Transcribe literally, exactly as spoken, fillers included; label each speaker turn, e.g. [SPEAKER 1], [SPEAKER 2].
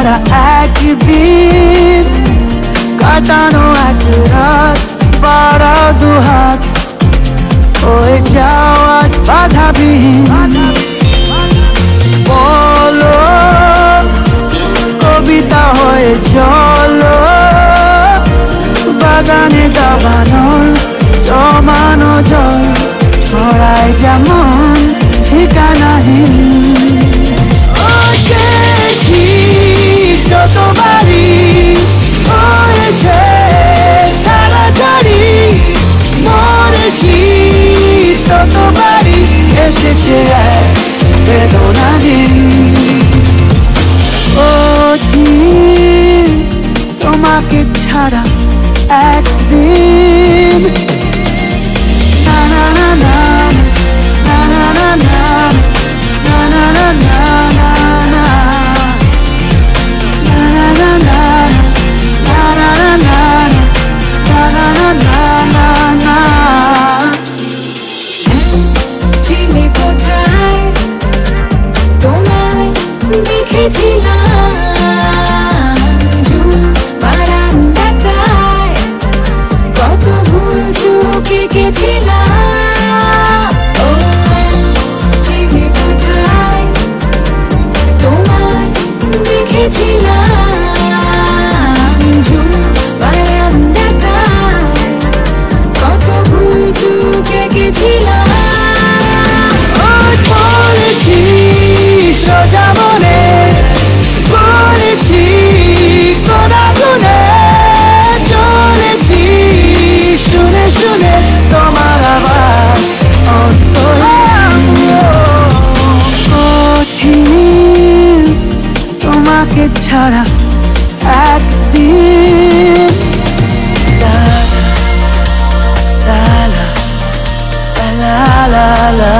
[SPEAKER 1] ছাড়া একদিন কাটানো এক রাত বাড়াও দুহাত হয়ে যাওয়া বাধাবিহীন বলো কবিতা হয়ে চলো বাগানে দাবানো জমানো জল ছড়ায় যেমন ঠিকানাহীন যতবারই হয়েছে ছাড়াছাড়ি মরেছি ততবারই এসেছে এক বেদনা দিন ও ঠিক তোমাকে ছাড়া একদিন না না না না না না না না না না না না
[SPEAKER 2] দেখেছিলাম ঝুল বারান্দাটায় কত ভুল চোখ এঁকেছিলাম ও চিনে কোথায় তোমায় দেখেছিলাম ঝুল বারান্দাটায় কত ভুল চোখ এঁকেছিলাম
[SPEAKER 1] সোজা মনে করেছি কোনা গুনে চলেছি শুনে শুনে তোমার আবার কঠিন তোমাকে ছাড়া একদিন লা লা লা লা লা